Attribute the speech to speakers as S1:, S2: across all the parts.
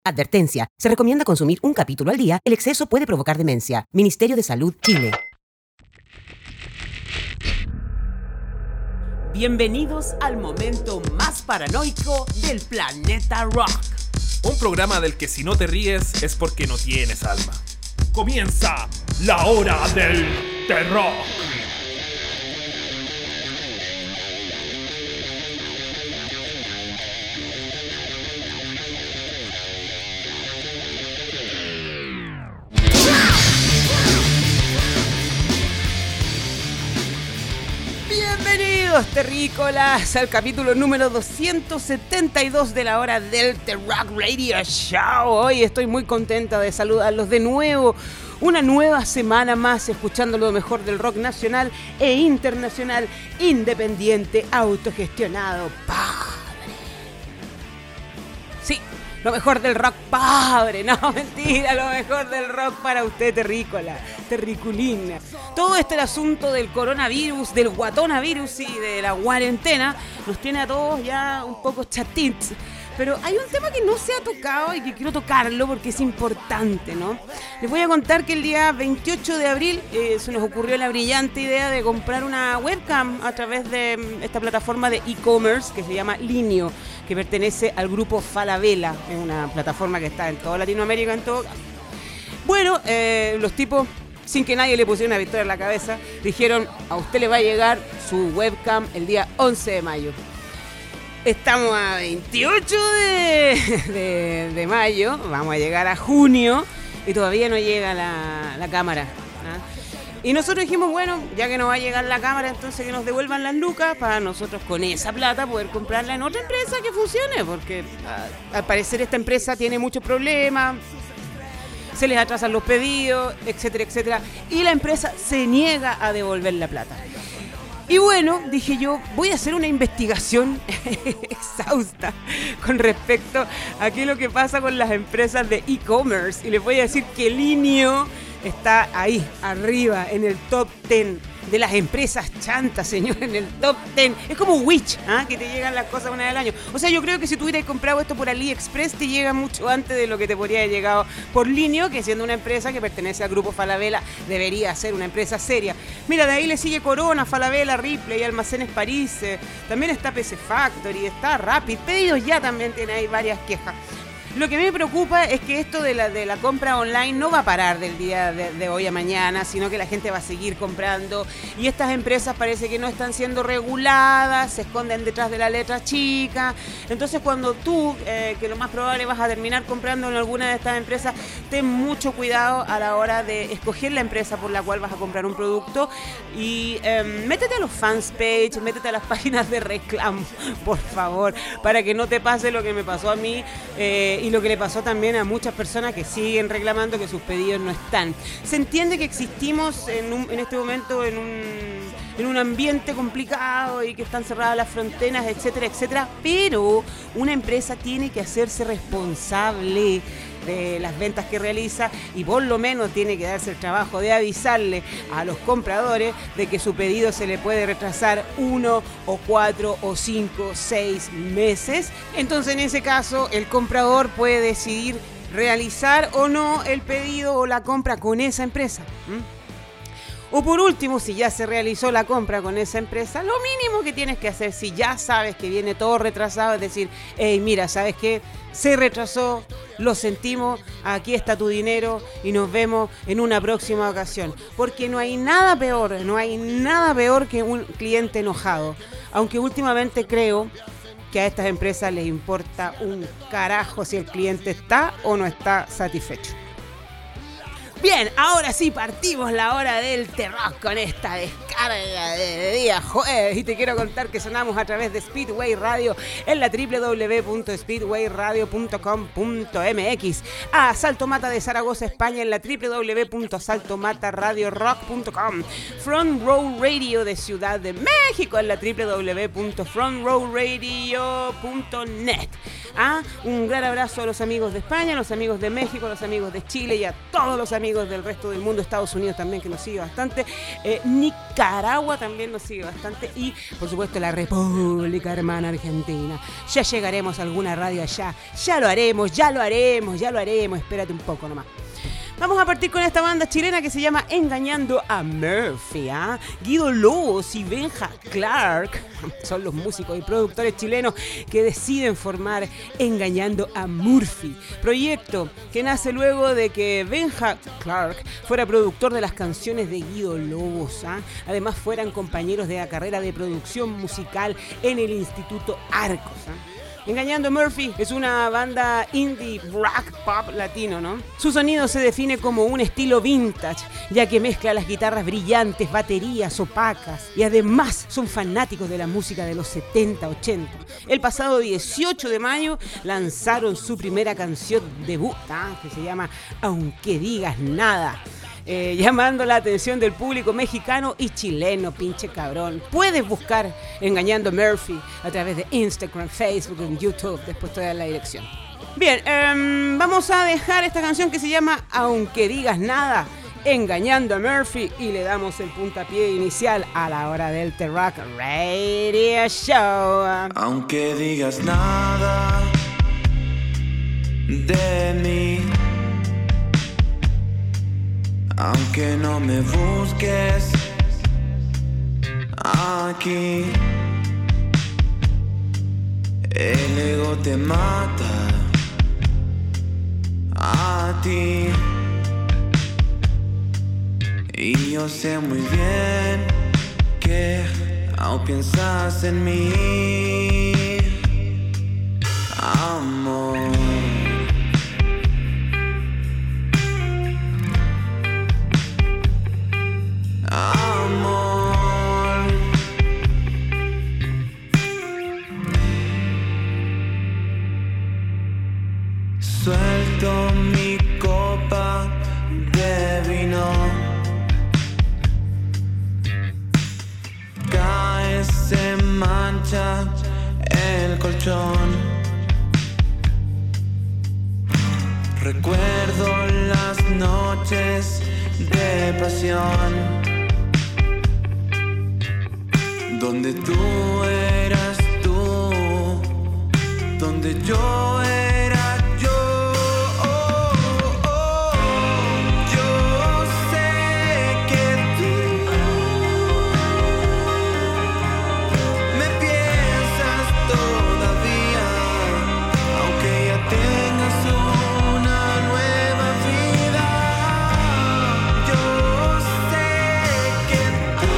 S1: Advertencia. Se recomienda consumir un capítulo al día. El exceso puede provocar demencia. Ministerio de Salud, Chile.
S2: Bienvenidos al momento más paranoico del planeta rock.
S3: Un programa del que si no te ríes es porque no tienes alma. Comienza la hora del terror.
S2: Bienvenidos, terrícolas, al capítulo número 272 de la hora del The Rock Radio Show. Hoy estoy muy contenta de saludarlos de nuevo. Una nueva semana más escuchando lo mejor del rock nacional e internacional, independiente, autogestionado, padre. Sí, lo mejor del rock padre, no, mentira, lo mejor del rock para usted, terrícola, terriculina. Todo el asunto del coronavirus, del guatonavirus y de la cuarentena nos tiene a todos ya un poco chatitos. Pero hay un tema que no se ha tocado y que quiero tocarlo porque es importante, ¿no? Les voy a contar que el día 28 de abril se nos ocurrió la brillante idea de comprar una webcam a través de esta plataforma de e-commerce que se llama Linio, que pertenece al grupo Falabella. Es una plataforma que está en toda Latinoamérica, en todo. Bueno, los tipos, sin que nadie le pusiera una pistola en la cabeza, dijeron: a usted le va a llegar su webcam el día 11 de mayo. Estamos a 28 de mayo, vamos a llegar a junio y todavía no llega la cámara, ¿no? Y nosotros dijimos, bueno, ya que no va a llegar la cámara, entonces que nos devuelvan las lucas para nosotros con esa plata poder comprarla en otra empresa que funcione, porque al parecer esta empresa tiene muchos problemas, se les atrasan los pedidos, etcétera, etcétera, y la empresa se niega a devolver la plata. Y bueno, dije yo, voy a hacer una investigación exhausta con respecto a qué es lo que pasa con las empresas de e-commerce. Y les voy a decir que Linio está ahí, arriba, en el top 10 de las empresas chantas, señor, en el top 10. Es como Wish, ¿eh? Que te llegan las cosas una vez al año. O sea, yo creo que si tú hubieras comprado esto por AliExpress, te llega mucho antes de lo que te podría haber llegado por Linio, que siendo una empresa que pertenece al grupo Falabella, debería ser una empresa seria. Mira, de ahí le sigue Corona, Falabella, Ripley, Almacenes París, también está PC Factory, está Rapid, Pedidos Ya también tiene ahí varias quejas. Lo que me preocupa es que esto de la compra online no va a parar del día de hoy a mañana, sino que la gente va a seguir comprando y estas empresas parece que no están siendo reguladas, se esconden detrás de la letra chica. Entonces cuando tú, que lo más probable vas a terminar comprando en alguna de estas empresas, ten mucho cuidado a la hora de escoger la empresa por la cual vas a comprar un producto y métete a los fans page, métete a las páginas de reclamo, por favor, para que no te pase lo que me pasó a mí y lo que le pasó también a muchas personas que siguen reclamando que sus pedidos no están. Se entiende que existimos en este momento en un ambiente complicado y que están cerradas las fronteras, etcétera, etcétera, pero una empresa tiene que hacerse responsable de las ventas que realiza y por lo menos tiene que darse el trabajo de avisarle a los compradores de que su pedido se le puede retrasar 1 o 4 o 5, 6 meses. Entonces en ese caso el comprador puede decidir realizar o no el pedido o la compra con esa empresa. O por último, si ya se realizó la compra con esa empresa, lo mínimo que tienes que hacer, si ya sabes que viene todo retrasado, es decir, hey, mira, ¿sabes qué? Se retrasó, lo sentimos, aquí está tu dinero y nos vemos en una próxima ocasión. Porque no hay nada peor que un cliente enojado. Aunque últimamente creo que a estas empresas les importa un carajo si el cliente está o no está satisfecho. Bien, ahora sí partimos la hora del terror con esta descarga de día jueves y te quiero contar que sonamos a través de Speedway Radio en la www.speedwayradio.com.mx, a Salto Mata de Zaragoza, España en la www.saltomataradiorock.com, Front Row Radio de Ciudad de México en la www.frontrowradio.net. Un gran abrazo a los amigos de España, a los amigos de México, a los amigos de Chile y a todos los amigos del resto del mundo, Estados Unidos también, que nos sigue bastante. Nicaragua Nicaragua también nos sigue bastante. Y, por supuesto, la República Hermana Argentina. Ya llegaremos a alguna radio allá. Ya lo haremos. Espérate un poco nomás. Vamos a partir con esta banda chilena que se llama Engañando a Murphy. Guido Lobos y Benja Clark son los músicos y productores chilenos que deciden formar Engañando a Murphy, proyecto que nace luego de que Benja Clark fuera productor de las canciones de Guido Lobos. Además fueran compañeros de la carrera de producción musical en el Instituto Arcos. Engañando a Murphy es una banda indie rock pop latino, ¿no? Su sonido se define como un estilo vintage, ya que mezcla las guitarras brillantes, baterías opacas y además son fanáticos de la música de los 70-80. El pasado 18 de mayo lanzaron su primera canción debut, que se llama Aunque Digas Nada. Llamando la atención del público mexicano y chileno, pinche cabrón. Puedes buscar Engañando a Murphy a través de Instagram, Facebook y YouTube. Después te doy la dirección. Bien, vamos a dejar esta canción que se llama Aunque Digas Nada, Engañando a Murphy, y le damos el puntapié inicial a la hora del The Rock Radio Show.
S4: Aunque digas nada de mí, aunque no me busques aquí, el ego te mata a ti. Y yo sé muy bien que aún piensas en mí, amor. Amor, suelto mi copa de vino, cae, se mancha el colchón. Recuerdo las noches de pasión, donde tú eras tú, donde yo era yo. Yo sé que tú me piensas todavía, aunque ya tengas una nueva vida. Yo sé que tú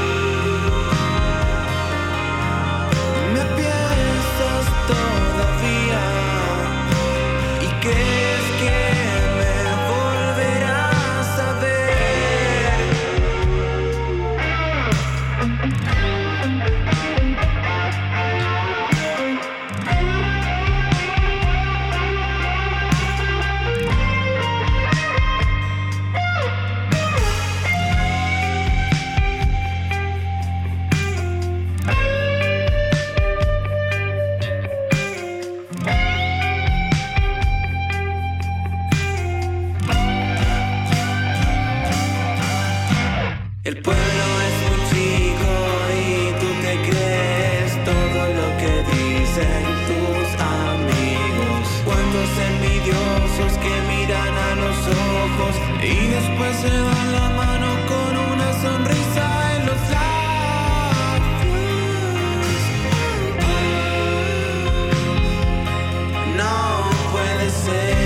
S4: me piensas todavía y crees que me volverás a ver. El pueblo es muy chico y tú te crees todo lo que dicen tus amigos. Cuantos envidiosos que miran a los ojos y después se dan la mano con una sonrisa en los labios. No puede ser.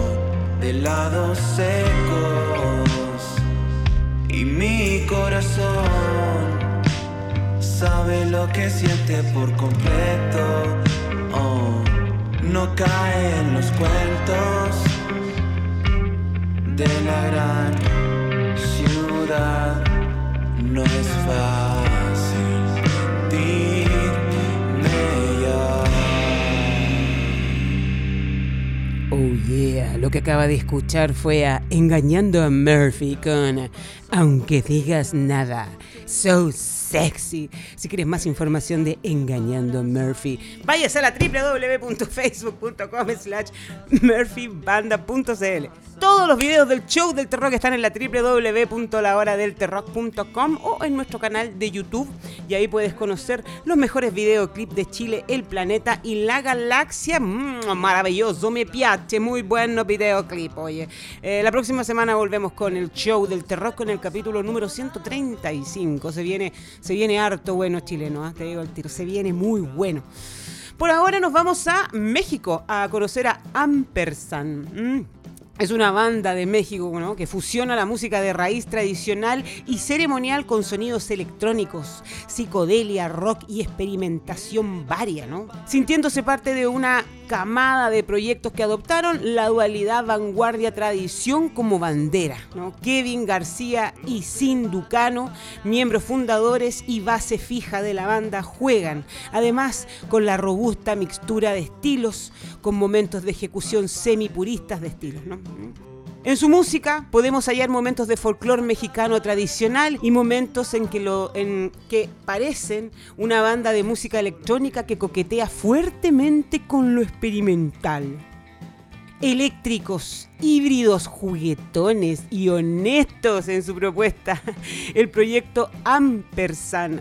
S4: Lados secos y mi corazón sabe lo que siente por completo. Oh, no cae en los cuentos de la gran ciudad. No es fácil sentirme ya.
S2: Oh yeah, lo que acaba de escuchar fue a Engañando a Murphy con Aunque Digas Nada. So sexy. Si quieres más información de Engañando a Murphy, váyase a la www.facebook.com/murphybanda.cl. Todos los videos del show del terror están en la www.lahoradelterrock.com o en nuestro canal de YouTube, y ahí puedes conocer los mejores videoclips de Chile, el planeta y la galaxia. Maravilloso, me piace, muy bueno videoclip. Oye, la próxima semana volvemos con el show del terror, con el capítulo número 135. Se viene harto bueno chileno, ¿eh? Te digo el tiro, se viene muy bueno. Por ahora nos vamos a México a conocer a Ampersand. Es una banda de México, ¿no?, que fusiona la música de raíz tradicional y ceremonial con sonidos electrónicos, psicodelia, rock y experimentación varia, ¿no? Sintiéndose parte de una camada de proyectos que adoptaron la dualidad vanguardia-tradición como bandera, ¿no? Kevin García y Sin Ducano, miembros fundadores y base fija de la banda, juegan, además, con la robusta mixtura de estilos, con momentos de ejecución semipuristas de estilos, ¿no? En su música podemos hallar momentos de folclore mexicano tradicional y momentos en que parecen una banda de música electrónica que coquetea fuertemente con lo experimental. Eléctricos, híbridos, juguetones y honestos en su propuesta, el proyecto Ampersand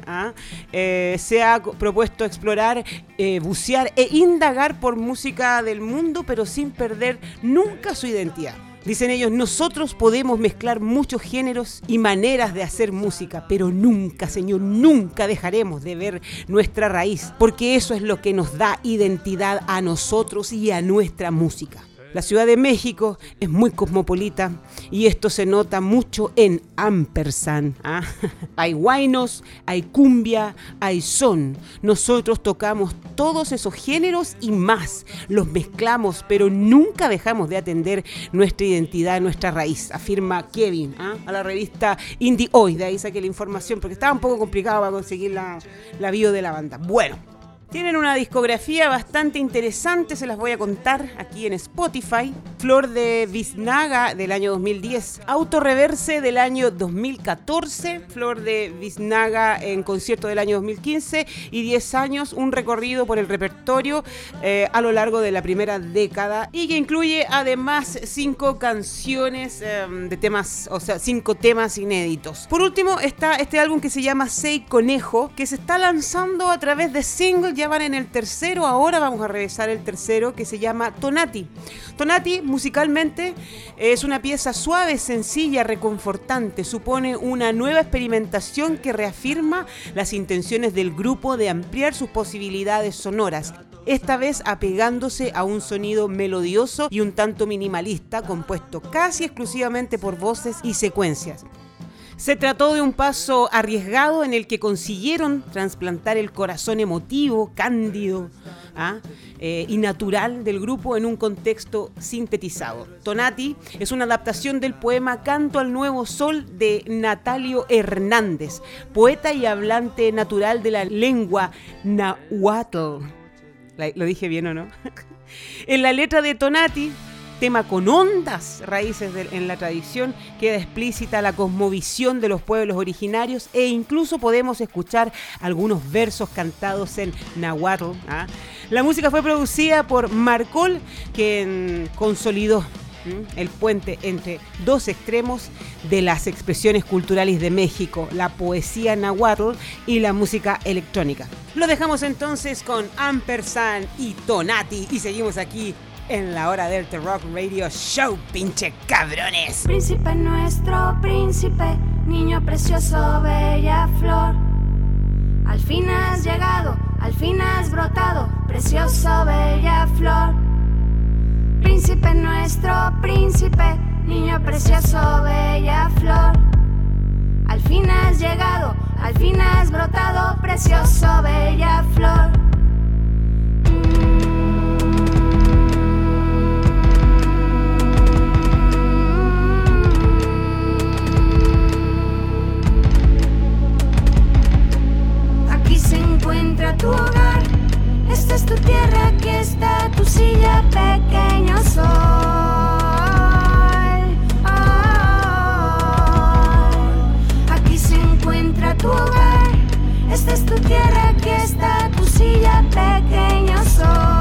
S2: se ha propuesto explorar, bucear e indagar por música del mundo, pero sin perder nunca su identidad. Dicen ellos, nosotros podemos mezclar muchos géneros y maneras de hacer música, pero nunca, Señor, nunca dejaremos de ver nuestra raíz, porque eso es lo que nos da identidad a nosotros y a nuestra música. La Ciudad de México es muy cosmopolita y esto se nota mucho en Ampersand. Hay huaynos, hay cumbia, hay son. Nosotros tocamos todos esos géneros y más. Los mezclamos, pero nunca dejamos de atender nuestra identidad, nuestra raíz, afirma Kevin a la revista Indie Hoy. De ahí saqué la información porque estaba un poco complicado para conseguir la bio de la banda. Bueno. Tienen una discografía bastante interesante, se las voy a contar aquí en Spotify. Flor de Biznaga del año 2010, Autorreverse del año 2014, Flor de Biznaga en concierto del año 2015 y 10 años, un recorrido por el repertorio a lo largo de la primera década y que incluye además 5 canciones de temas, o sea, 5 temas inéditos. Por último está este álbum que se llama Sei Conejo, que se está lanzando a través de singles. Ya van en el tercero, ahora vamos a revisar el tercero, que se llama Tonati. Tonati, musicalmente, es una pieza suave, sencilla, reconfortante. Supone una nueva experimentación que reafirma las intenciones del grupo de ampliar sus posibilidades sonoras, esta vez apegándose a un sonido melodioso y un tanto minimalista, compuesto casi exclusivamente por voces y secuencias. Se trató de un paso arriesgado en el que consiguieron trasplantar el corazón emotivo, cándido y natural del grupo en un contexto sintetizado. Tonati es una adaptación del poema Canto al Nuevo Sol de Natalio Hernández, poeta y hablante natural de la lengua náhuatl. ¿Lo dije bien o no? En la letra de Tonati, tema con hondas raíces en la tradición, queda explícita la cosmovisión de los pueblos originarios e incluso podemos escuchar algunos versos cantados en náhuatl. La música fue producida por Marcol, quien consolidó el puente entre dos extremos de las expresiones culturales de México, la poesía náhuatl y la música electrónica. Lo dejamos entonces con Ampersand y Tonati y seguimos aquí en la hora del The Rock Radio Show, pinche cabrones.
S5: Príncipe nuestro, príncipe, niño precioso, bella flor. Al fin has llegado, al fin has brotado, precioso, bella flor. Príncipe nuestro, príncipe, niño precioso, bella flor. Al fin has llegado, al fin has brotado, precioso, bella flor. Aquí se encuentra tu hogar, esta es tu tierra, aquí está tu silla, pequeño sol. Aquí se encuentra tu hogar, esta es tu tierra, aquí está tu silla, pequeño sol.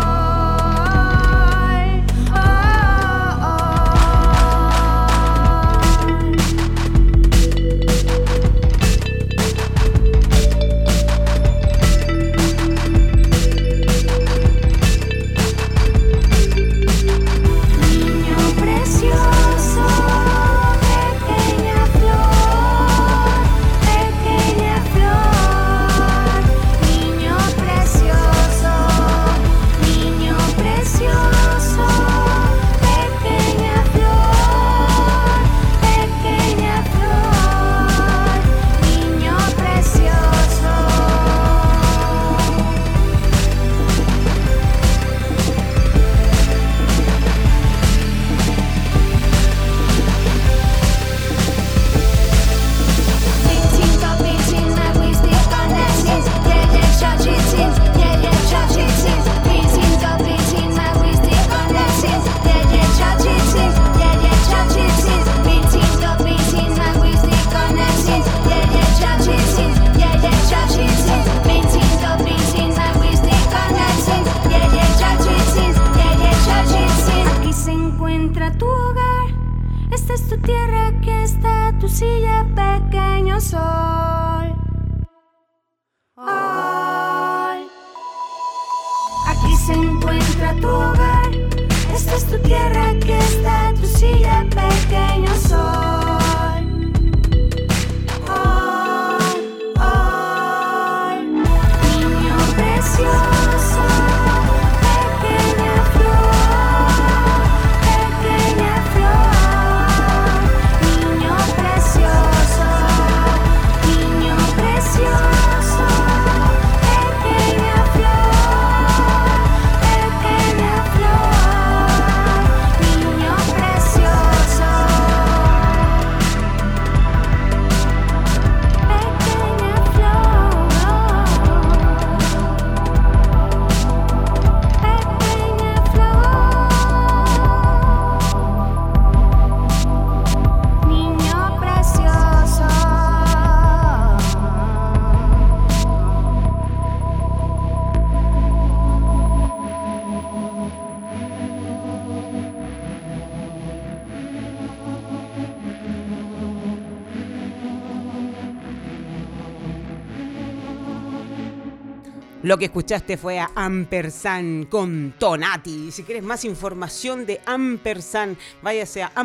S2: Lo que escuchaste fue a Ampersand con Tonati. Si quieres más información de Ampersand, váyase a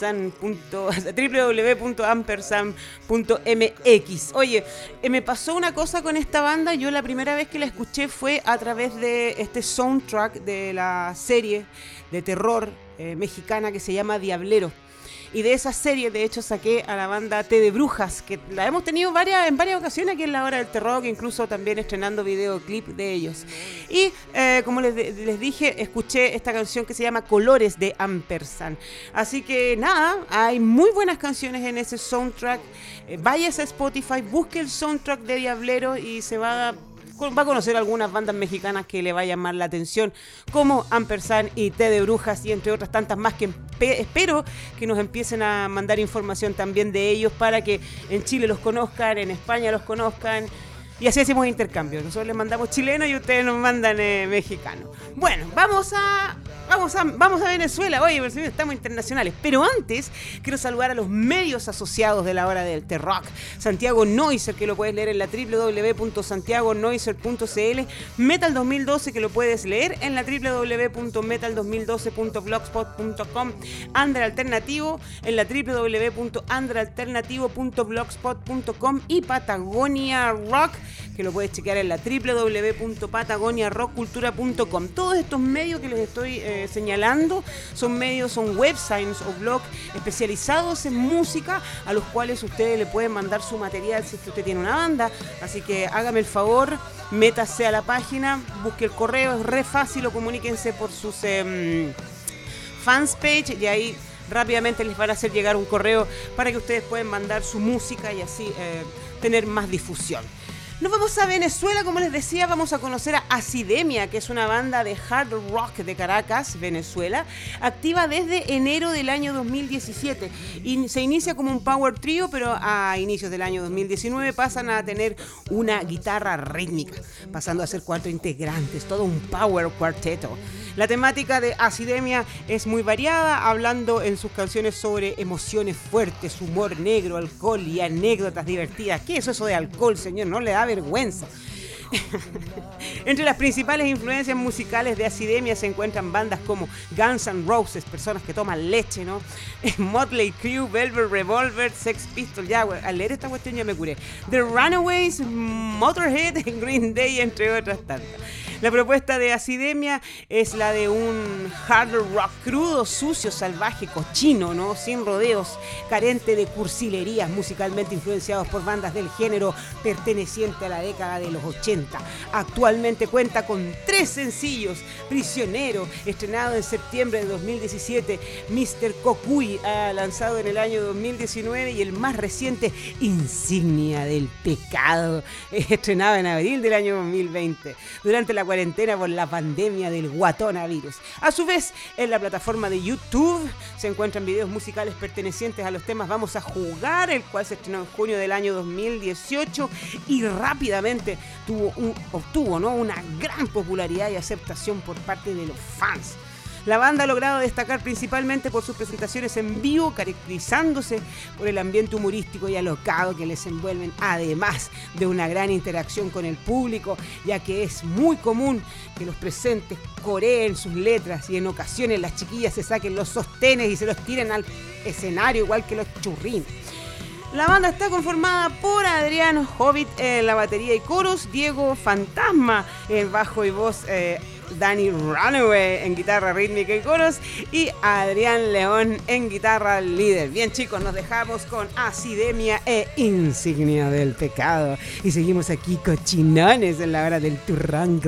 S2: www.ampersand.mx. Oye, me pasó una cosa con esta banda. Yo la primera vez que la escuché fue a través de este soundtrack de la serie de terror mexicana que se llama Diablero. Y de esa serie, de hecho, saqué a la banda Té de Brujas, que la hemos tenido en varias ocasiones aquí en La Hora del Terror, que incluso también estrenando videoclip de ellos. Y como les dije, escuché esta canción que se llama Colores de Ampersand. Así que nada, hay muy buenas canciones en ese soundtrack. Váyase a Spotify, busque el soundtrack de Diablero y va a conocer algunas bandas mexicanas que le va a llamar la atención, como Ampersand y Té de Brujas, y entre otras tantas más que espero que nos empiecen a mandar información también de ellos para que en Chile los conozcan, en España los conozcan, y así hacemos intercambio. Nosotros les mandamos chilenos y ustedes nos mandan mexicanos. Bueno, vamos a Venezuela. Oye, estamos internacionales. Pero antes, quiero saludar a los medios asociados de La Hora del Terrock. Santiago Noiser, que lo puedes leer en la www.santiagonoiser.cl. Metal 2012, que lo puedes leer en la www.metal2012.blogspot.com. Under Alternativo, en la www.underalternativo.blogspot.com. Y Patagonia Rock, que lo puedes chequear en la www.patagoniarockcultura.com. Todos estos medios que les estoy señalando son websites o blogs especializados en música, a los cuales ustedes le pueden mandar su material si es que usted tiene una banda. Así que hágame el favor, métase a la página, busque el correo, es re fácil, o comuníquense por sus fans page, y ahí rápidamente les van a hacer llegar un correo para que ustedes puedan mandar su música y así tener más difusión. Nos vamos a Venezuela, como les decía, vamos a conocer a Acidemia, que es una banda de hard rock de Caracas, Venezuela, activa desde enero del año 2017 y se inicia como un power trio, pero a inicios del año 2019 pasan a tener una guitarra rítmica, pasando a ser 4 integrantes, todo un power cuarteto. La temática de Acidemia es muy variada, hablando en sus canciones sobre emociones fuertes, humor negro, alcohol y anécdotas divertidas. ¿Qué es eso de alcohol, señor? No le da vergüenza. Entre las principales influencias musicales de Acidemia se encuentran bandas como Guns N' Roses, personas que toman leche, ¿no? Motley Crue, Velvet Revolver, Sex Pistols, ya, al leer esta cuestión ya me curé. The Runaways, Motorhead, Green Day, entre otras tantas. La propuesta de Acidemia es la de un hard rock crudo, sucio, salvaje, cochino, ¿no? Sin rodeos, carente de cursilerías, musicalmente influenciados por bandas del género perteneciente a la década de los 80. Actualmente cuenta con 3 sencillos: Prisionero, estrenado en septiembre de 2017, Mr. Cocuy, lanzado en el año 2019, y el más reciente, Insignia del Pecado, estrenado en abril del año 2020. Durante la cuarentena por la pandemia del guatonavirus. A su vez, en la plataforma de YouTube se encuentran videos musicales pertenecientes a los temas Vamos a Jugar, el cual se estrenó en junio del año 2018 y rápidamente obtuvo, ¿no?, una gran popularidad y aceptación por parte de los fans. La banda ha logrado destacar principalmente por sus presentaciones en vivo, caracterizándose por el ambiente humorístico y alocado que les envuelven, además de una gran interacción con el público, ya que es muy común que los presentes coreen sus letras y en ocasiones las chiquillas se saquen los sostenes y se los tiren al escenario igual que los churrines. La banda está conformada por Adrián Hobbit en la batería y coros, Diego Fantasma en bajo y voz, Danny Runaway en guitarra rítmica y coros, y Adrián León en guitarra líder. Bien, chicos, nos dejamos con Acidemia e Insignia del Pecado y seguimos aquí cochinones en la hora del turrón.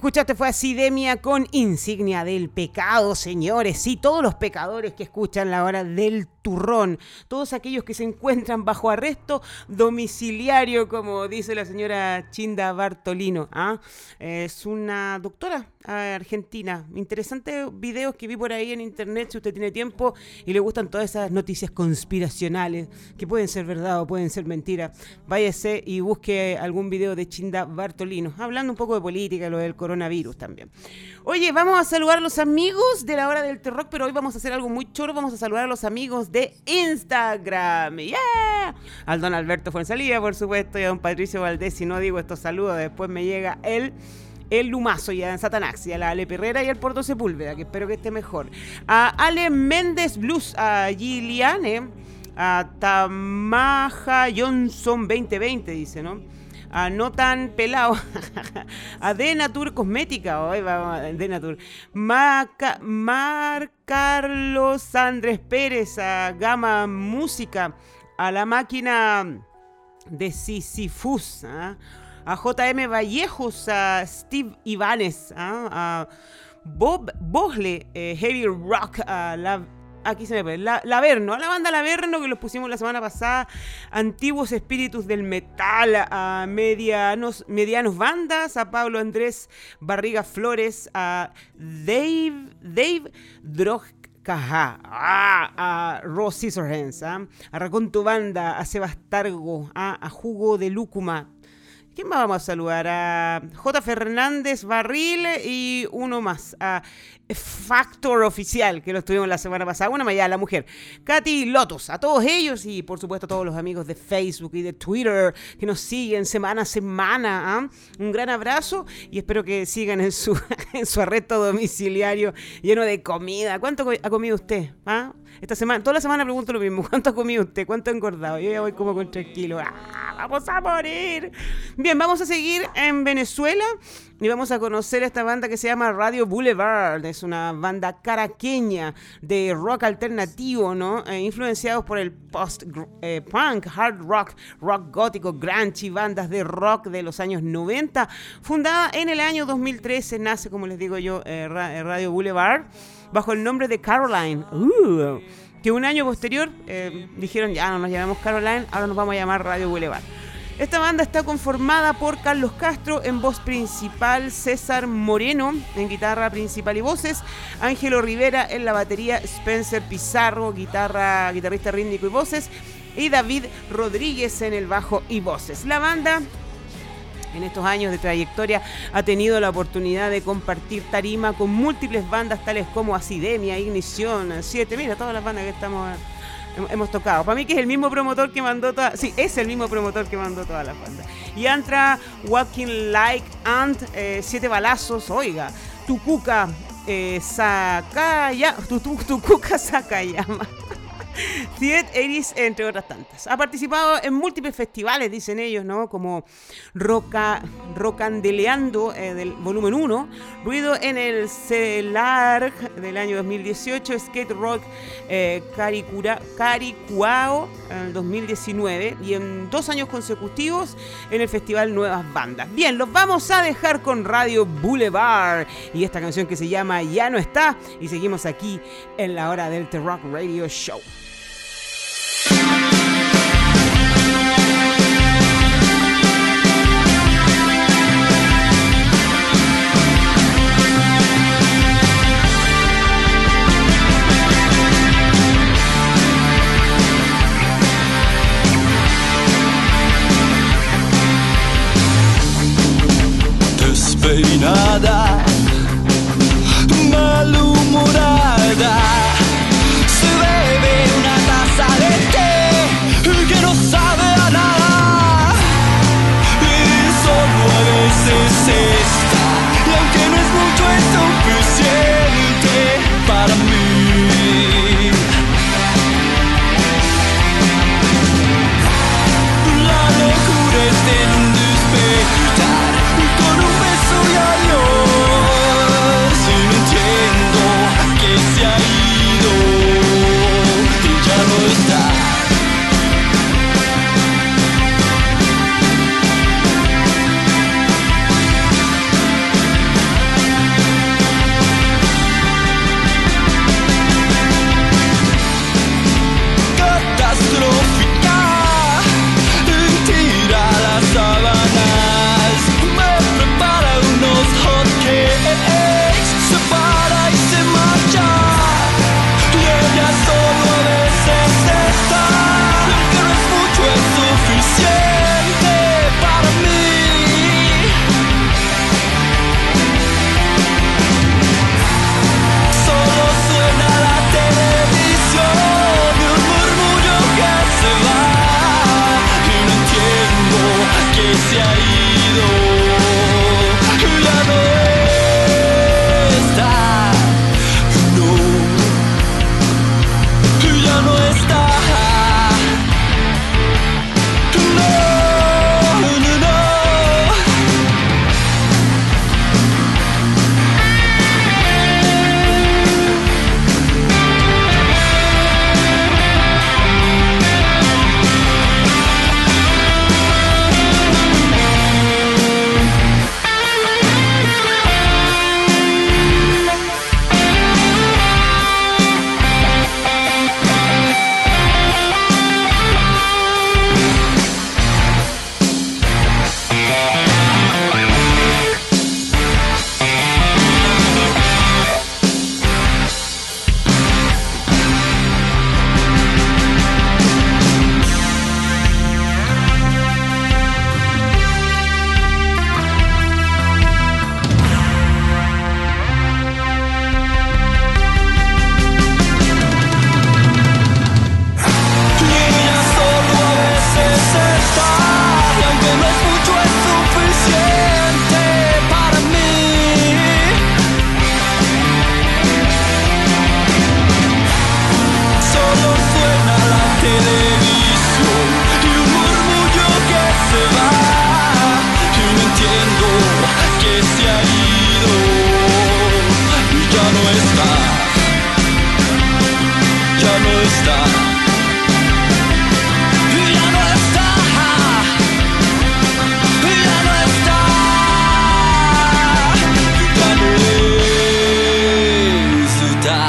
S2: escuchaste fue Acidemia con Insignia del Pecado, señores. Sí, todos los pecadores que escuchan la hora del turrón, todos aquellos que se encuentran bajo arresto domiciliario, como dice la señora Chinda Bartolino. Es una doctora argentina. Interesantes videos que vi por ahí en internet, si usted tiene tiempo y le gustan todas esas noticias conspiracionales que pueden ser verdad o pueden ser mentira. Váyase y busque algún video de Chinda Bartolino, hablando un poco de política, lo del coronavirus también. Oye, vamos a saludar a los amigos de la hora del T-Rock, pero hoy vamos a hacer algo muy choro. Vamos a saludar a los amigos de Instagram. ¡Yeah! Al don Alberto Fuenzalía, por supuesto, y a don Patricio Valdés. Si no digo estos saludos, después me llega el Lumazo y a Satanax y a la Ale Perrera y al Porto Sepúlveda, que espero que esté mejor. A Ale Méndez Blues, a Giliane, a Tamaja Johnson 2020, dice, ¿no? A No Tan Pelado, a Denatur Cosmética, hoy vamos a Denatur, Mar Carlos Andrés Pérez, a Gama Música, a La Máquina de Sisyphus, a JM Vallejos, a Steve Ibanez, a Bob Bogle, Heavy Rock, a aquí se me puede, Laverno, a la banda Laverno, que los pusimos la semana pasada, Antiguos Espíritus del Metal, a Medianos Bandas, a Pablo Andrés Barriga Flores, a Dave Drogcaja, a Ross Scissorhands, a Raconto Banda, a Sebastargo, a Jugo de Lúcuma. ¿Quién más vamos a saludar? A J. Fernández Barril y uno más, a Factor Oficial, que lo estuvimos la semana pasada, una más allá, la mujer, Katy Lotos, a todos ellos y por supuesto a todos los amigos de Facebook y de Twitter que nos siguen semana a semana. Un gran abrazo y espero que sigan en su arresto domiciliario lleno de comida. ¿Cuánto ha comido usted? Esta semana, toda la semana pregunto lo mismo. ¿Cuánto ha comido usted? ¿Cuánto ha engordado? Yo ya voy como con 3 kilos. ¡Vamos a morir! Bien, vamos a seguir en Venezuela y vamos a conocer a esta banda que se llama Radio Boulevard. Es una banda caraqueña de rock alternativo, ¿no? Influenciados por el post-punk, hard rock, rock gótico, grunge y bandas de rock de los años 90. Fundada en el año 2013, nace, como les digo yo, Radio Boulevard, bajo el nombre de Caroline. Que un año posterior dijeron, ya no nos llamamos Caroline, ahora nos vamos a llamar Radio Boulevard. Esta banda está conformada por Carlos Castro en voz principal, César Moreno en guitarra principal y voces, Ángelo Rivera en la batería, Spencer Pizarro, guitarrista rítmico y voces, y David Rodríguez en el bajo y voces. La banda en estos años de trayectoria ha tenido la oportunidad de compartir tarima con múltiples bandas tales como Acidemia, Ignición, 7, mira todas las bandas que hemos tocado. Para mí que es el mismo promotor que mandó todas, sí, es el mismo promotor que mandó todas las bandas. Y entra Walking Like Ant, 7 balazos, oiga, Tucuca Sakayama. Tiet Eris, entre otras tantas. Ha participado en múltiples festivales, dicen ellos, ¿no? Como Rocandeleando del volumen 1, Ruido en el CELARG del año 2018, Skate Rock Caricuao en 2019 y en 2 años consecutivos en el festival Nuevas Bandas. Bien, los vamos a dejar con Radio Boulevard y esta canción que se llama Ya No Está, y seguimos aquí en la hora del T-Rock Radio Show.
S6: Despeinada, malhumorada, se bebe una
S4: está. Ya no está. Ya no está. Ya no está.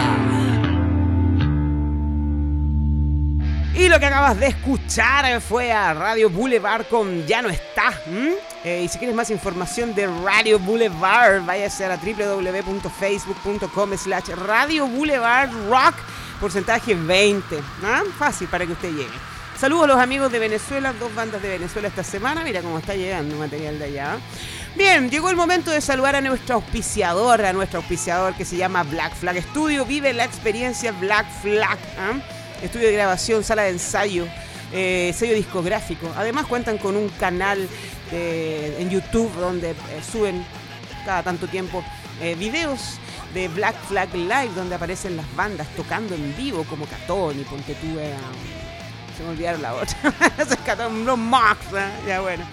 S2: Y lo que acabas de escuchar fue a Radio Boulevard con Ya no está. Y si quieres más información de Radio Boulevard, váyase a la www.facebook.com/Radio Boulevard Rock, porcentaje 20. Fácil para que usted llegue. Saludos a los amigos de Venezuela, 2 bandas de Venezuela esta semana. Mira cómo está llegando material de allá. Bien, llegó el momento de saludar a nuestro auspiciador que se llama Black Flag Studio. Vive la experiencia Black Flag. Estudio de grabación, sala de ensayo, sello discográfico. Además cuentan con un canal en YouTube donde suben cada tanto tiempo videos de Black Flag Live, donde aparecen las bandas tocando en vivo, como Catón y Ponte tú, se me olvidaron la otra. Catón, los Max, ya bueno.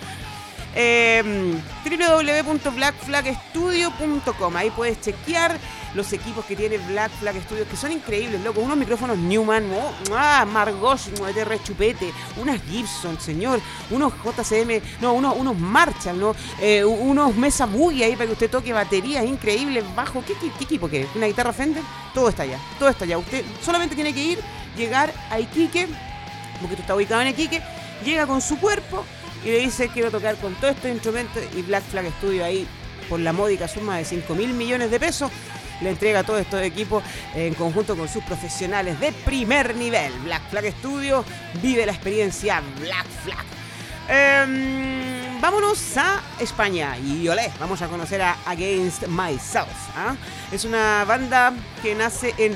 S2: www.blackflagstudio.com. Ahí puedes chequear los equipos que tiene Black Flag Studio, que son increíbles, loco. Unos micrófonos Newman, Margos, de rechupete, unas Gibson, señor, unos JCM, unos Marshall, unos Mesa Boogie ahí para que usted toque baterías increíbles, bajo. ¿Qué equipo quiere? ¿Una guitarra Fender? Todo está allá. Usted solamente tiene que llegar a Iquique, porque tú estás ubicado en Iquique, llega con su cuerpo y le dice: quiero tocar con todos estos instrumentos, y Black Flag Studio ahí, por la módica suma de 5.000 millones de pesos, le entrega todos estos equipos en conjunto con sus profesionales de primer nivel. Black Flag Studio, vive la experiencia Black Flag. Vámonos a España y olé, vamos a conocer a Against Myself. Es una banda que nace en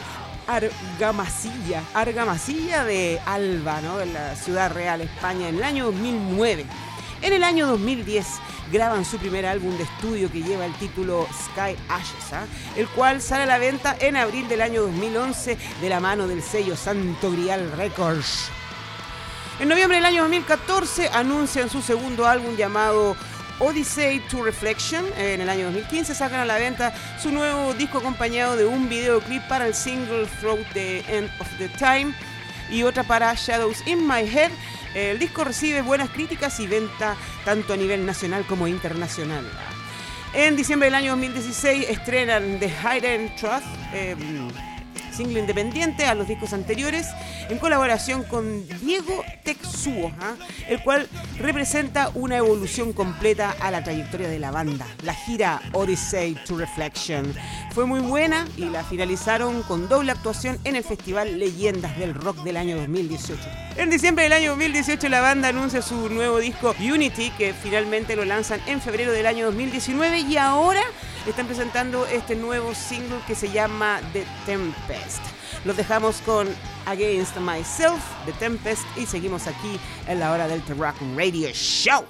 S2: Argamasilla de Alba, de la Ciudad Real, España, en el año 2009. En el año 2010 graban su primer álbum de estudio, que lleva el título Sky Ashes, el cual sale a la venta en abril del año 2011 de la mano del sello Santo Grial Records. En noviembre del año 2014 anuncian su segundo álbum llamado Odyssey to Reflection. En el año 2015 sacan a la venta su nuevo disco, acompañado de un videoclip para el single Through the End of the Time y otra para Shadows in My Head. El disco recibe buenas críticas y venta tanto a nivel nacional como internacional. En diciembre del año 2016 estrenan The Hidden Truth, single independiente a los discos anteriores, en colaboración con Diego Texuo, el cual representa una evolución completa a la trayectoria de la banda. La gira Odyssey to Reflection fue muy buena y la finalizaron con doble actuación en el Festival Leyendas del Rock del año 2018. En diciembre del año 2018 la banda anuncia su nuevo disco Unity, que finalmente lo lanzan en febrero del año 2019, y ahora están presentando este nuevo single que se llama The Tempest. Los dejamos con Against Myself, The Tempest, y seguimos aquí en la hora del The Rock Radio Show.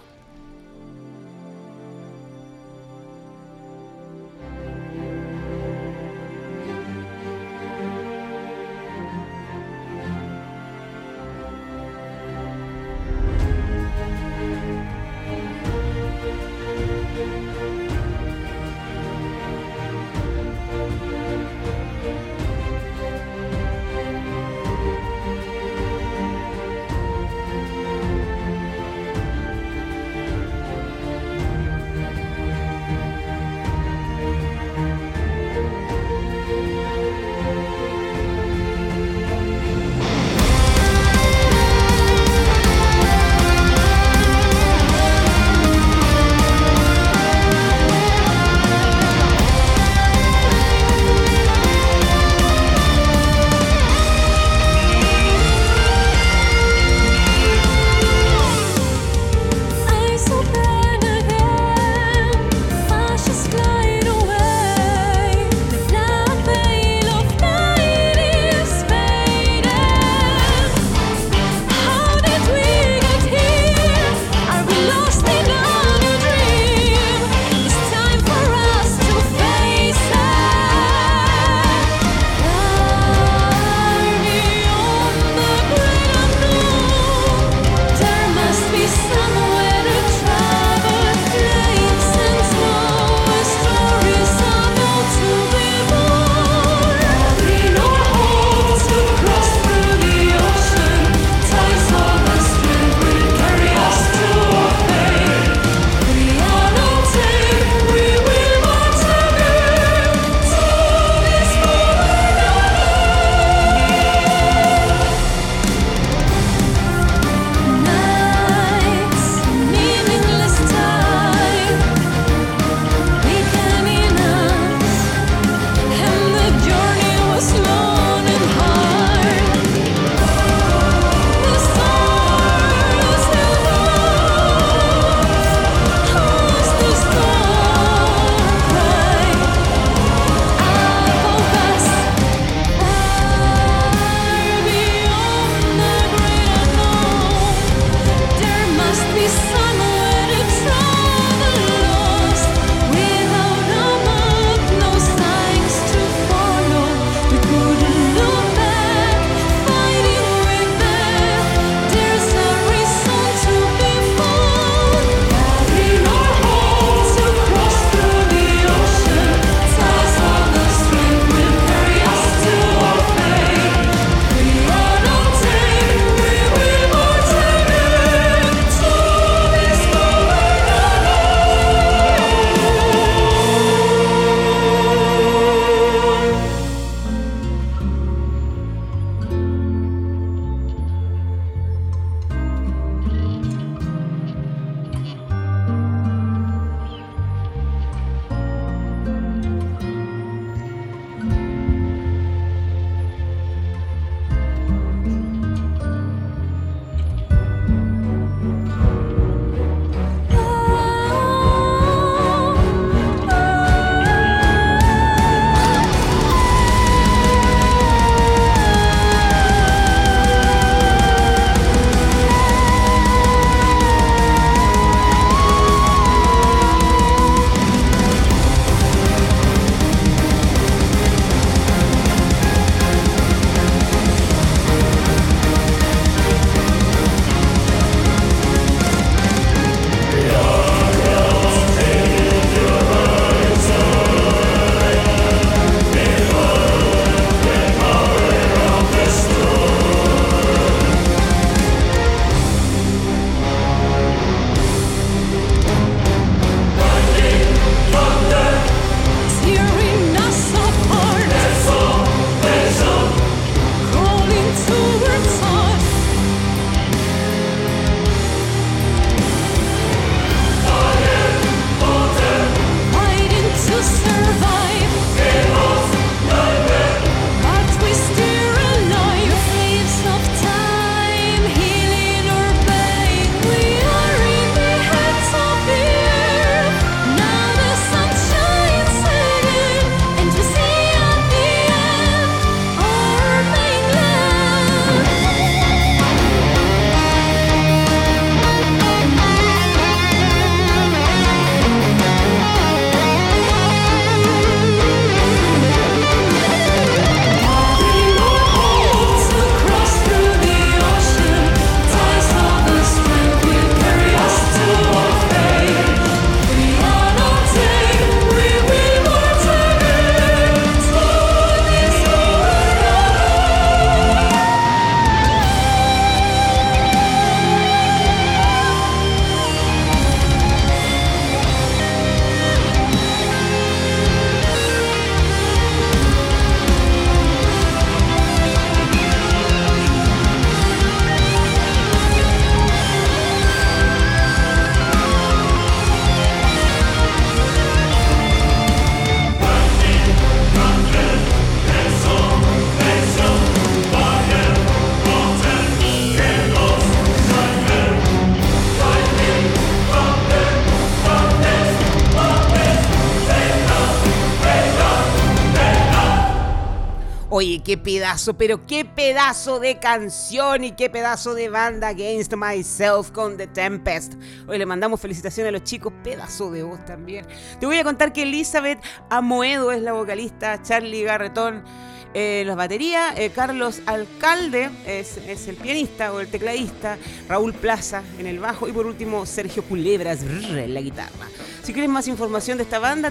S2: Oye, qué pedazo, pero qué pedazo de canción y qué pedazo de banda, Against Myself con The Tempest. Hoy le mandamos felicitaciones a los chicos, pedazo de voz también. Te voy a contar que Elizabeth Amoedo es la vocalista, Charlie Garretón las baterías, Carlos Alcalde es el pianista o el tecladista, Raúl Plaza en el bajo y por último Sergio Culebras en la guitarra. Si quieres más información de esta banda,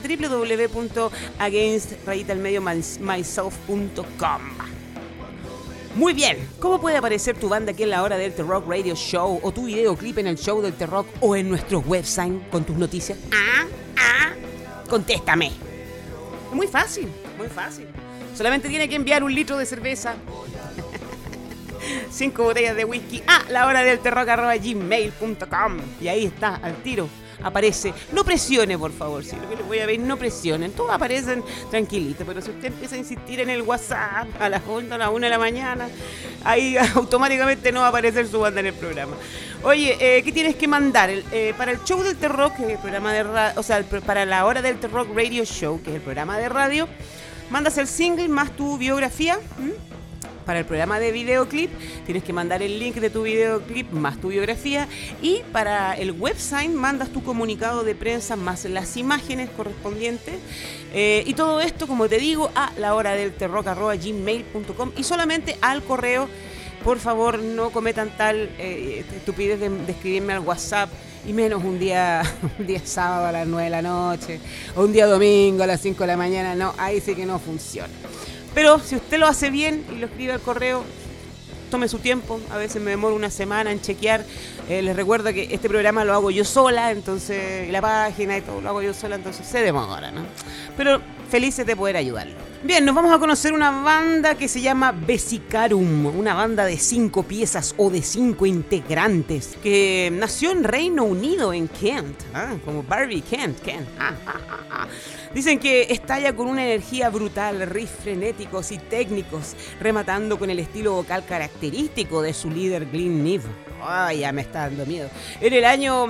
S2: www.against-myself.com. Muy bien, ¿cómo puede aparecer tu banda aquí en la hora del The-Rock Radio Show o tu videoclip en el show del The-Rock o en nuestro website con tus noticias? Contéstame. Es muy fácil, muy fácil. Solamente tiene que enviar 1 litro de cerveza, 5 botellas de whisky a lahoradelterrock@gmail.com y ahí está, al tiro. Aparece, no presione por favor, si lo que les voy a ver, no presionen, todos aparecen tranquilitos, pero si usted empieza a insistir en el WhatsApp a las 11 a las 1 de la mañana, ahí automáticamente no va a aparecer su banda en el programa. Oye, ¿qué tienes que mandar? Para el show del The-Rock, que es el programa de radio, o sea, para la hora del The-Rock Radio Show, que es el programa de radio, mandas el single más tu biografía. Para el programa de videoclip tienes que mandar el link de tu videoclip más tu biografía. Y para el website mandas tu comunicado de prensa más las imágenes correspondientes. Y todo esto, como te digo, a lahoradelterrock@gmail.com y solamente al correo. Por favor, no cometan tal estupidez de escribirme al WhatsApp. Y menos un día sábado a las 9 de la noche, o un día domingo a las 5 de la mañana, no, ahí sí que no funciona. Pero si usted lo hace bien y lo escribe al correo, tome su tiempo, a veces me demoro una semana en chequear. Les recuerdo que este programa lo hago yo sola, entonces la página y todo lo hago yo sola, entonces se demora, ¿no? Pero felices de poder ayudarlo. Bien, nos vamos a conocer una banda que se llama Vesicarum, una banda de 5 piezas o de 5 integrantes que nació en Reino Unido, en Kent, como Barbie Kent. Dicen que estalla con una energía brutal, riffs frenéticos y técnicos, rematando con el estilo vocal característico de su líder Glyn Neve. Ay, ya me está dando miedo. En el año...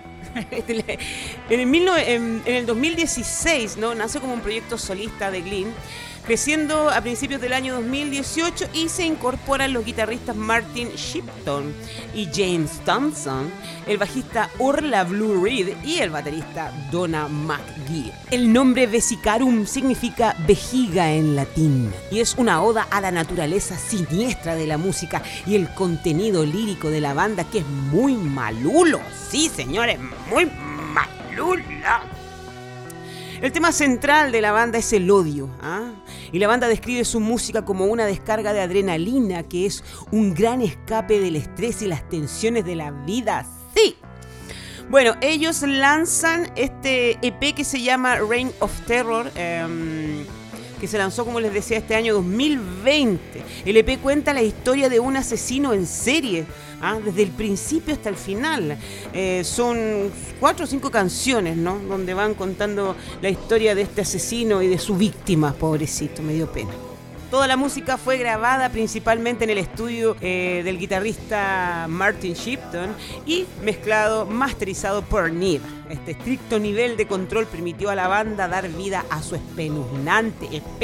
S2: en el 2016, ¿no? Nace como un proyecto solista de Glyn, creciendo a principios del año 2018 y se incorporan los guitarristas Martin Shipton y James Thompson, el bajista Orla Blue Reed y el baterista Donna McGee. El nombre Vesicarum significa vejiga en latín y es una oda a la naturaleza siniestra de la música y el contenido lírico de la banda, que es muy malulo. Sí, señores, muy malulo. El tema central de la banda es el odio, y la banda describe su música como una descarga de adrenalina, que es un gran escape del estrés y las tensiones de la vida. ¡Sí! Bueno, ellos lanzan este EP que se llama Reign of Terror, que se lanzó, como les decía, este año 2020. El EP cuenta la historia de un asesino en serie, desde el principio hasta el final. Son 4 o 5 canciones, ¿no?, donde van contando la historia de este asesino y de su víctima. Pobrecito, me dio pena. Toda la música fue grabada principalmente en el estudio del guitarrista Martin Shipton y mezclado, masterizado por Neve. Este estricto nivel de control permitió a la banda dar vida a su espeluznante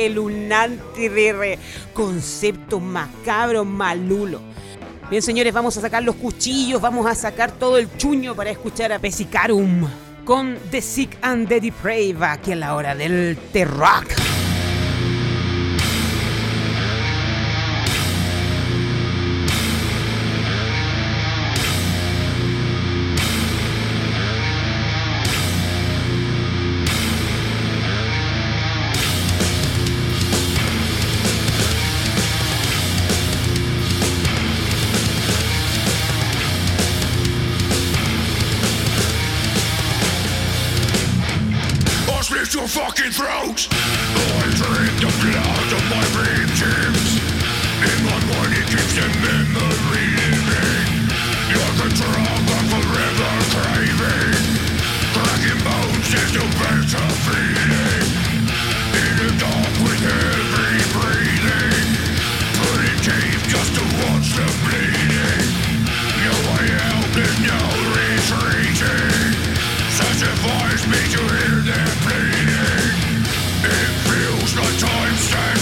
S2: concepto macabro malulo. Bien, señores, vamos a sacar los cuchillos, vamos a sacar todo el chuño para escuchar a Vesicarum con The Sick and the Depraved aquí a la hora del The-Rock.
S6: Your fucking throat! I drink the blood of my victims. In my mind it keeps the memory living. You're the drug I'm forever craving. Cracking bones is the better feeling. In the dark with heavy breathing. Putting teeth just to watch the bleeding. No way out, there's no retreating. Satisfies me to hear them bleeding. It feels like time stands.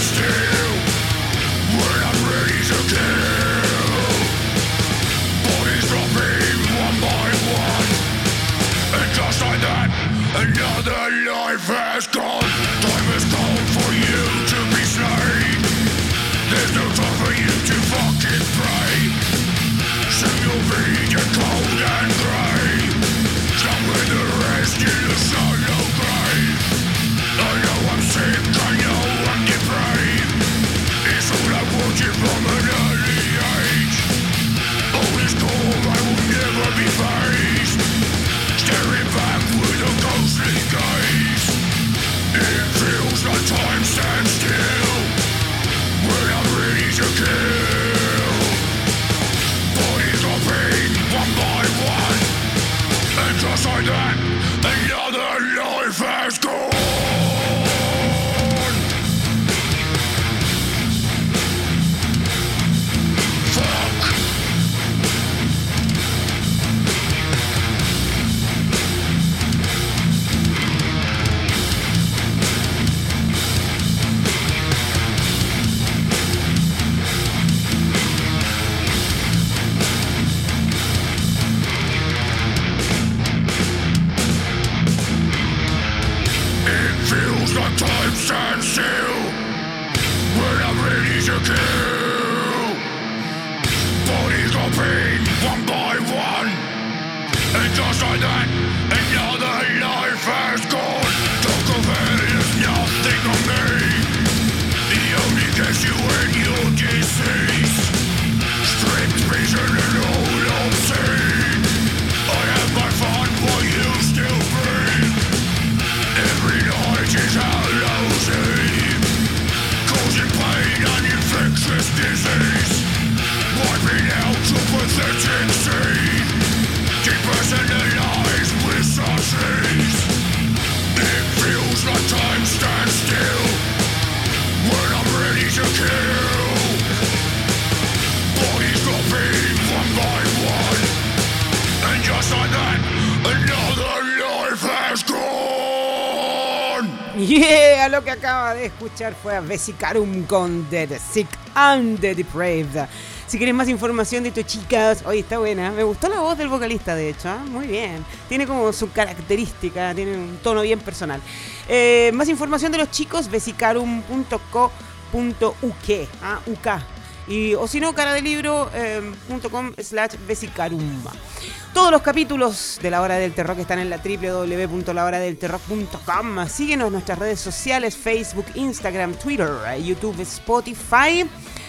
S6: pathetic scene, deepest in the lies with sausage. It feels like time stands still when I'm ready to kill. Bodies dropping one by one, and just like that, another life has gone.
S2: Yeah, lo que acaba de escuchar fue a Vesicarum con The Sick and the Depraved. Si quieres más información de estos chicas, oye, está buena. Me gustó la voz del vocalista, de hecho, ¿eh? Muy bien. Tiene como su característica, tiene un tono bien personal. Más información de los chicos, vesicarum.co.uk, UK. O si no, caradelibro.com/vesicarum. Todos los capítulos de La Hora del Terrock están en la www.lahoradelterrock.com. Síguenos en nuestras redes sociales, Facebook, Instagram, Twitter, YouTube, Spotify.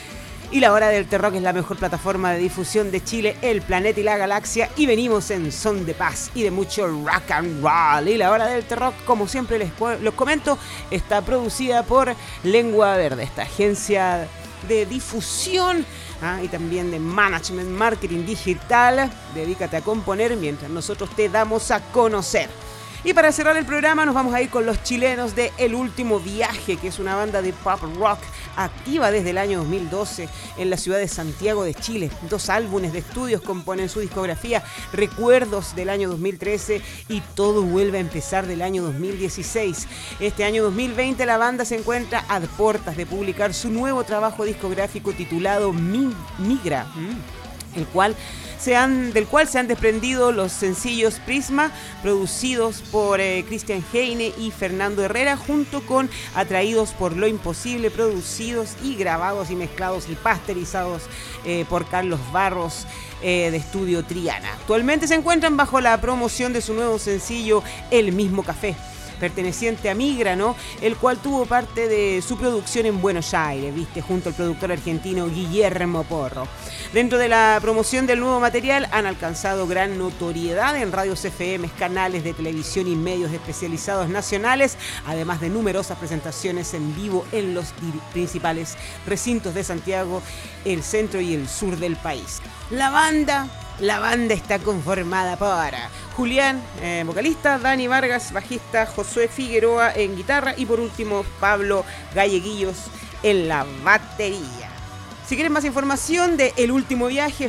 S2: Y La Hora del Terrock es la mejor plataforma de difusión de Chile, el planeta y la galaxia. Y venimos en son de paz y de mucho rock and roll. Y La Hora del Terrock, como siempre les comento, está producida por Lengua Verde, esta agencia de difusión y también de management, marketing digital. Dedícate a componer mientras nosotros te damos a conocer. Y para cerrar el programa nos vamos a ir con los chilenos de El Último Viaje, que es una banda de pop rock activa desde el año 2012 en la ciudad de Santiago de Chile. 2 álbumes de estudios componen su discografía, Recuerdos del año 2013 y Todo Vuelve a Empezar del año 2016. Este año 2020 la banda se encuentra a puertas de publicar su nuevo trabajo discográfico titulado Migra, del cual se han desprendido los sencillos Prisma, producidos por Cristian Heine y Fernando Herrera, junto con Atraídos por lo Imposible, producidos y grabados y mezclados y masterizados por Carlos Barros, de Estudio Triana. Actualmente se encuentran bajo la promoción de su nuevo sencillo El Mismo Café, perteneciente a Migra, ¿no? El cual tuvo parte de su producción en Buenos Aires, junto al productor argentino Guillermo Porro. Dentro de la promoción del nuevo material han alcanzado gran notoriedad en radios FM, canales de televisión y medios especializados nacionales, además de numerosas presentaciones en vivo en los principales recintos de Santiago, el centro y el sur del país. La banda está conformada por Julián, vocalista, Dani Vargas, bajista, Josué Figueroa en guitarra y por último Pablo Galleguillos en la batería. Si quieres más información de El Último Viaje,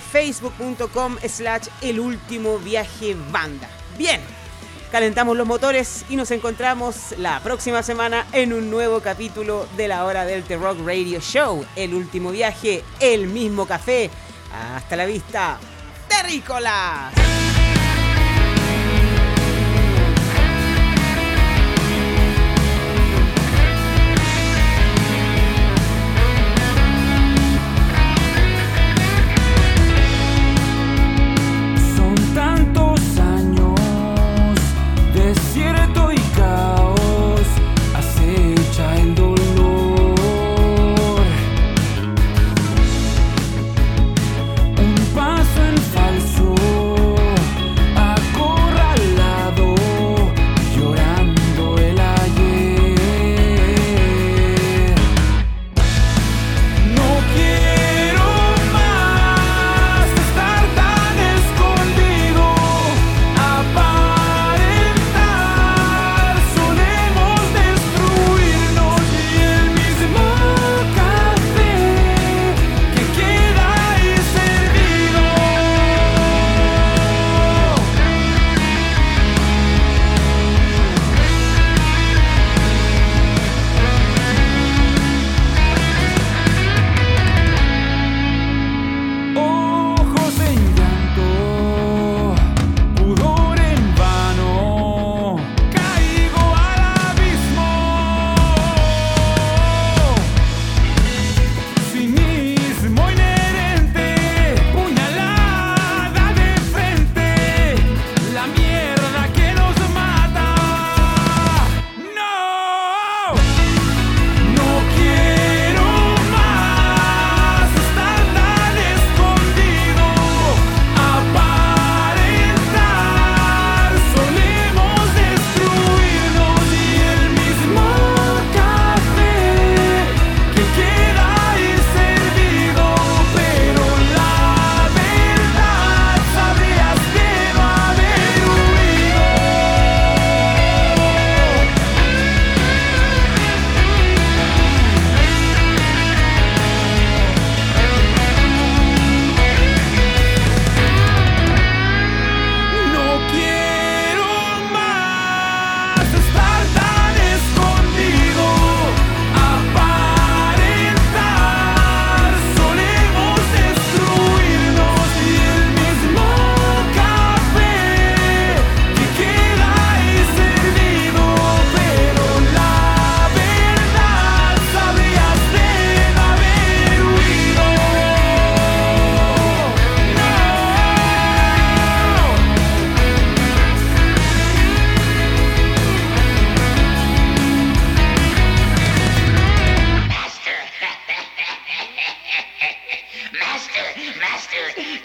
S2: facebook.com/El Último Viaje Banda. Bien, calentamos los motores y nos encontramos la próxima semana en un nuevo capítulo de La Hora del Terrock Radio Show. El Último Viaje, el mismo café. Hasta la vista, terrícolas.
S4: Desierto y caos, acecha el dolor. Un paso en falso.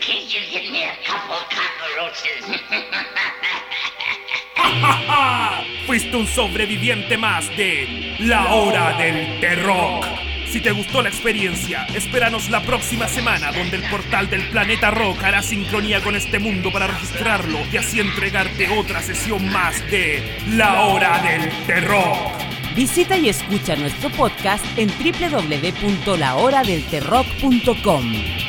S7: Can you get me a couple cockroaches?
S3: Fuiste un sobreviviente más de La Hora del Terror. Si te gustó la experiencia, espéranos la próxima semana, donde el portal del planeta Rock hará sincronía con este mundo para registrarlo y así entregarte otra sesión más de La Hora del Terror.
S8: Visita y escucha nuestro podcast en www.lahoradelterrock.com.